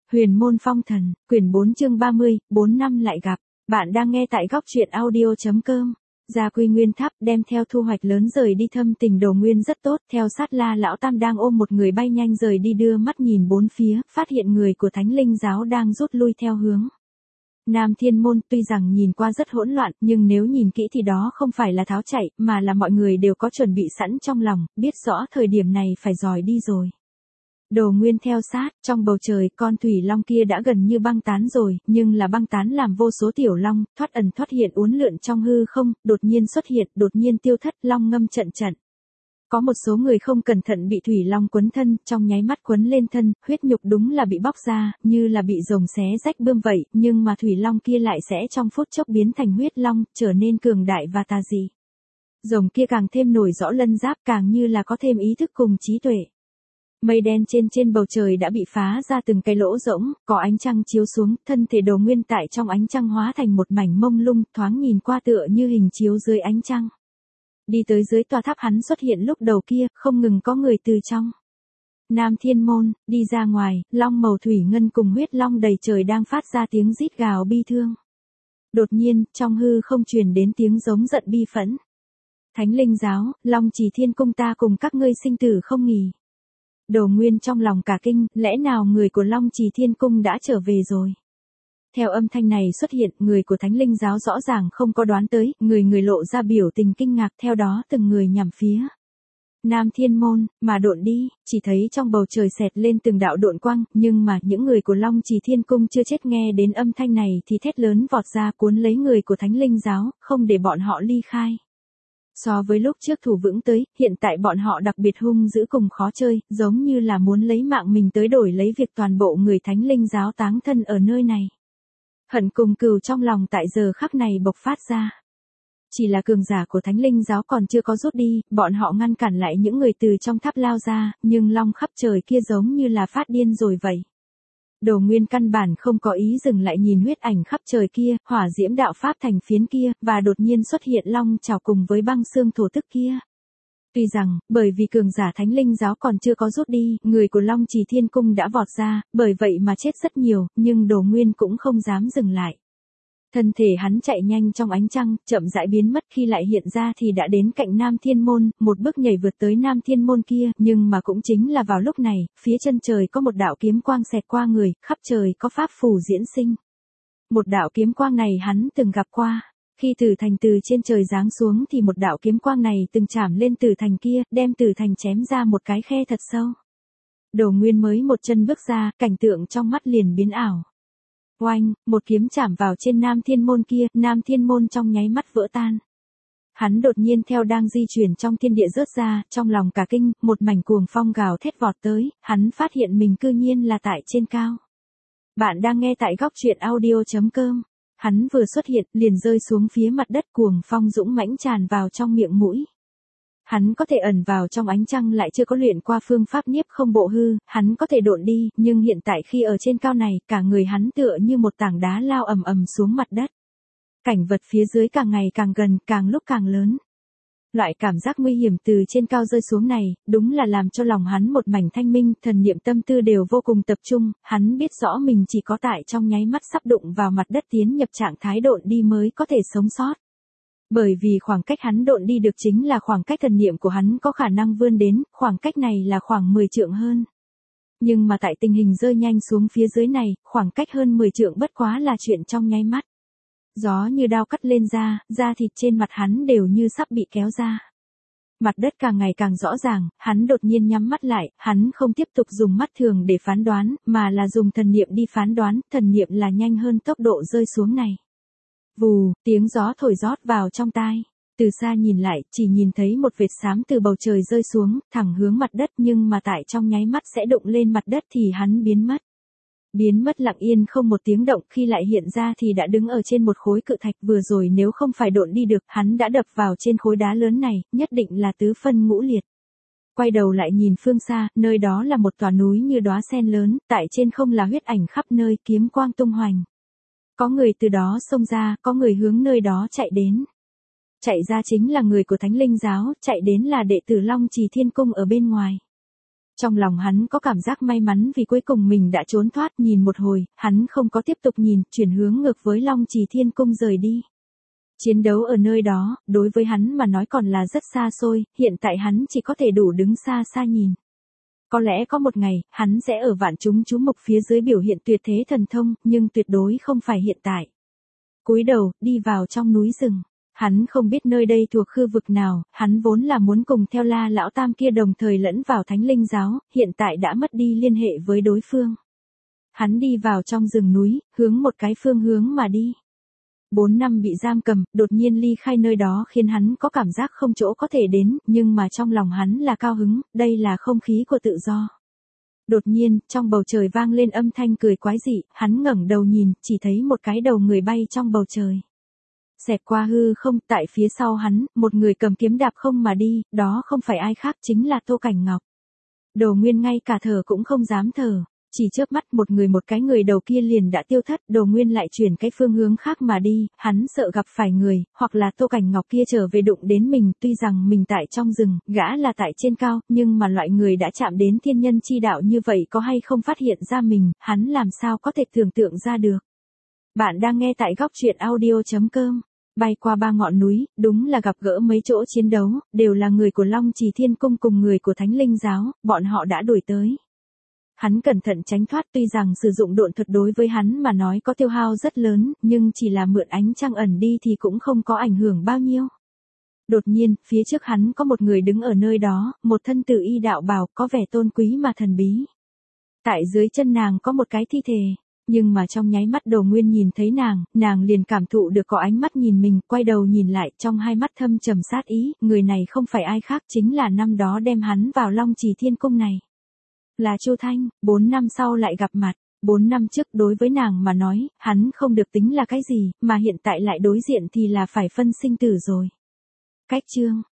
Huyền môn phong thần, quyển 4 chương 30, 4 năm lại gặp. Bạn đang nghe tại góc truyện audio.com. Ra Quy Nguyên Tháp đem theo thu hoạch lớn rời đi thâm tình Đồ Nguyên rất tốt. Theo sát La Lão Tam đang ôm một người bay nhanh rời đi đưa mắt nhìn bốn phía, phát hiện người của Thánh Linh Giáo đang rút lui theo hướng Nam Thiên Môn. Tuy rằng nhìn qua rất hỗn loạn, nhưng nếu nhìn kỹ thì đó không phải là tháo chạy, mà là mọi người đều có chuẩn bị sẵn trong lòng, biết rõ thời điểm này phải dòi đi rồi. Đồ Nguyên theo sát, trong bầu trời con thủy long kia đã gần như băng tán rồi, nhưng là băng tán làm vô số tiểu long, thoát ẩn thoát hiện uốn lượn trong hư không, đột nhiên xuất hiện, đột nhiên tiêu thất, long ngâm trận trận. Có một số người không cẩn thận bị thủy long quấn thân, trong nháy mắt quấn lên thân, huyết nhục đúng là bị bóc ra, như là bị rồng xé rách bươm vậy, nhưng mà thủy long kia lại sẽ trong phút chốc biến thành huyết long, trở nên cường đại và tà dị. Rồng kia càng thêm nổi rõ lân giáp, càng như là có thêm ý thức cùng trí tuệ. Mây đen trên bầu trời đã bị phá ra từng cái lỗ rỗng, có ánh trăng chiếu xuống, thân thể Đồ Nguyên tại trong ánh trăng hóa thành một mảnh mông lung, thoáng nhìn qua tựa như hình chiếu dưới ánh trăng. Đi tới dưới tòa tháp hắn xuất hiện lúc đầu kia, không ngừng có người từ trong Nam Thiên Môn đi ra ngoài, long màu thủy ngân cùng huyết long đầy trời đang phát ra tiếng rít gào bi thương. Đột nhiên, trong hư không truyền đến tiếng giống giận bi phẫn. Thánh Linh Giáo, Long Chỉ Thiên Cung ta cùng các ngươi sinh tử không nghỉ. Đồ Nguyên trong lòng cả kinh, lẽ nào người của Long Trì Thiên Cung đã trở về rồi? Theo âm thanh này xuất hiện, người của Thánh Linh Giáo rõ ràng không có đoán tới, người lộ ra biểu tình kinh ngạc, theo đó từng người nhằm phía Nam Thiên Môn, mà độn đi, chỉ thấy trong bầu trời xẹt lên từng đạo độn quang, nhưng mà những người của Long Trì Thiên Cung chưa chết nghe đến âm thanh này thì thét lớn vọt ra cuốn lấy người của Thánh Linh Giáo, không để bọn họ ly khai. So với lúc trước thủ vững tới, hiện tại bọn họ đặc biệt hung dữ cùng khó chơi, giống như là muốn lấy mạng mình tới đổi lấy việc toàn bộ người Thánh Linh Giáo táng thân ở nơi này. Hận cùng cừu trong lòng tại giờ khắc này bộc phát ra. Chỉ là cường giả của Thánh Linh Giáo còn chưa có rút đi, bọn họ ngăn cản lại những người từ trong tháp lao ra, nhưng long khắp trời kia giống như là phát điên rồi vậy. Đồ Nguyên căn bản không có ý dừng lại nhìn huyết ảnh khắp trời kia, hỏa diễm đạo pháp thành phiến kia, và đột nhiên xuất hiện long trảo cùng với băng xương thổ tức kia. Tuy rằng, bởi vì cường giả Thánh Linh Giáo còn chưa có rút đi, người của Long Trì Thiên Cung đã vọt ra, bởi vậy mà chết rất nhiều, nhưng Đồ Nguyên cũng không dám dừng lại. Thân thể hắn chạy nhanh trong ánh trăng, chậm rãi biến mất, khi lại hiện ra thì đã đến cạnh Nam Thiên Môn, một bước nhảy vượt tới Nam Thiên Môn kia, nhưng mà cũng chính là vào lúc này, phía chân trời có một đạo kiếm quang xẹt qua người, khắp trời có pháp phù diễn sinh. Một đạo kiếm quang này hắn từng gặp qua, khi Tử Thành từ trên trời giáng xuống thì một đạo kiếm quang này từng chạm lên Tử Thành kia, đem Tử Thành chém ra một cái khe thật sâu. Đồ Nguyên mới một chân bước ra, cảnh tượng trong mắt liền biến ảo. Oanh, một kiếm chạm vào trên Nam Thiên Môn kia, Nam Thiên Môn trong nháy mắt vỡ tan. Hắn đột nhiên theo đang di chuyển trong thiên địa rớt ra, trong lòng cả kinh, một mảnh cuồng phong gào thét vọt tới, hắn phát hiện mình cư nhiên là tại trên cao. Bạn đang nghe tại góc truyện audio.com. Hắn vừa xuất hiện, liền rơi xuống phía mặt đất, cuồng phong dũng mãnh tràn vào trong miệng mũi. Hắn có thể ẩn vào trong ánh trăng lại chưa có luyện qua phương pháp nhiếp không bộ hư, hắn có thể độn đi, nhưng hiện tại khi ở trên cao này, cả người hắn tựa như một tảng đá lao ầm ầm xuống mặt đất. Cảnh vật phía dưới càng ngày càng gần, càng lúc càng lớn. Loại cảm giác nguy hiểm từ trên cao rơi xuống này, đúng là làm cho lòng hắn một mảnh thanh minh, thần niệm tâm tư đều vô cùng tập trung, hắn biết rõ mình chỉ có tại trong nháy mắt sắp đụng vào mặt đất tiến nhập trạng thái độn đi mới có thể sống sót. Bởi vì khoảng cách hắn độn đi được chính là khoảng cách thần niệm của hắn có khả năng vươn đến, khoảng cách này là khoảng 10 trượng hơn. Nhưng mà tại tình hình rơi nhanh xuống phía dưới này, khoảng cách hơn 10 trượng bất quá là chuyện trong nháy mắt. Gió như đao cắt lên da thịt trên mặt hắn đều như sắp bị kéo ra. Mặt đất càng ngày càng rõ ràng, hắn đột nhiên nhắm mắt lại, hắn không tiếp tục dùng mắt thường để phán đoán, mà là dùng thần niệm đi phán đoán, thần niệm là nhanh hơn tốc độ rơi xuống này. Vù, tiếng gió thổi rót vào trong tai. Từ xa nhìn lại, chỉ nhìn thấy một vệt xám từ bầu trời rơi xuống, thẳng hướng mặt đất, nhưng mà tại trong nháy mắt sẽ đụng lên mặt đất thì hắn biến mất. Biến mất lặng yên không một tiếng động, khi lại hiện ra thì đã đứng ở trên một khối cự thạch, vừa rồi nếu không phải độn đi được, hắn đã đập vào trên khối đá lớn này, nhất định là tứ phân ngũ liệt. Quay đầu lại nhìn phương xa, nơi đó là một tòa núi như đóa sen lớn, tại trên không là huyết ảnh khắp nơi, kiếm quang tung hoành. Có người từ đó xông ra, có người hướng nơi đó chạy đến. Chạy ra chính là người của Thánh Linh Giáo, chạy đến là đệ tử Long Trì Thiên Cung ở bên ngoài. Trong lòng hắn có cảm giác may mắn vì cuối cùng mình đã trốn thoát, nhìn một hồi, hắn không có tiếp tục nhìn, chuyển hướng ngược với Long Trì Thiên Cung rời đi. Chiến đấu ở nơi đó, đối với hắn mà nói còn là rất xa xôi, hiện tại hắn chỉ có thể đủ đứng xa xa nhìn. Có lẽ có một ngày, hắn sẽ ở vạn chúng chú mục phía dưới biểu hiện tuyệt thế thần thông, nhưng tuyệt đối không phải hiện tại. Cúi đầu, đi vào trong núi rừng. Hắn không biết nơi đây thuộc khu vực nào, hắn vốn là muốn cùng theo La Lão Tam kia đồng thời lẫn vào Thánh Linh Giáo, hiện tại đã mất đi liên hệ với đối phương. Hắn đi vào trong rừng núi, hướng một cái phương hướng mà đi. 4 năm bị giam cầm, đột nhiên ly khai nơi đó khiến hắn có cảm giác không chỗ có thể đến, nhưng mà trong lòng hắn là cao hứng, đây là không khí của tự do. Đột nhiên, trong bầu trời vang lên âm thanh cười quái dị, hắn ngẩng đầu nhìn, chỉ thấy một cái đầu người bay trong bầu trời. Xẹt qua hư không, tại phía sau hắn, một người cầm kiếm đạp không mà đi, đó không phải ai khác chính là Tô Cảnh Ngọc. Đồ Nguyên ngay cả thở cũng không dám thở. Chỉ chớp mắt một cái người đầu kia liền đã tiêu thất, Đồ Nguyên lại chuyển cái phương hướng khác mà đi, hắn sợ gặp phải người, hoặc là Tô Cảnh Ngọc kia trở về đụng đến mình, tuy rằng mình tại trong rừng, gã là tại trên cao, nhưng mà loại người đã chạm đến thiên nhân chi đạo như vậy có hay không phát hiện ra mình, hắn làm sao có thể tưởng tượng ra được. Bạn đang nghe tại góc truyện audio.com. Bay qua 3 ngọn núi, đúng là gặp gỡ mấy chỗ chiến đấu, đều là người của Long Trì Thiên Cung cùng người của Thánh Linh Giáo, bọn họ đã đuổi tới. Hắn cẩn thận tránh thoát, tuy rằng sử dụng độn thuật đối với hắn mà nói có tiêu hao rất lớn, nhưng chỉ là mượn ánh trăng ẩn đi thì cũng không có ảnh hưởng bao nhiêu. Đột nhiên, phía trước hắn có một người đứng ở nơi đó, một thân tử y đạo bào, có vẻ tôn quý mà thần bí. Tại dưới chân nàng có một cái thi thể, nhưng mà trong nháy mắt Đồ Nguyên nhìn thấy nàng liền cảm thụ được có ánh mắt nhìn mình, quay đầu nhìn lại, trong hai mắt thâm trầm sát ý, người này không phải ai khác chính là năm đó đem hắn vào Long Trì Thiên Cung này. Là Chu Thanh, 4 năm sau lại gặp mặt, 4 năm trước đối với nàng mà nói, hắn không được tính là cái gì, mà hiện tại lại đối diện thì là phải phân sinh tử rồi. Cách chương.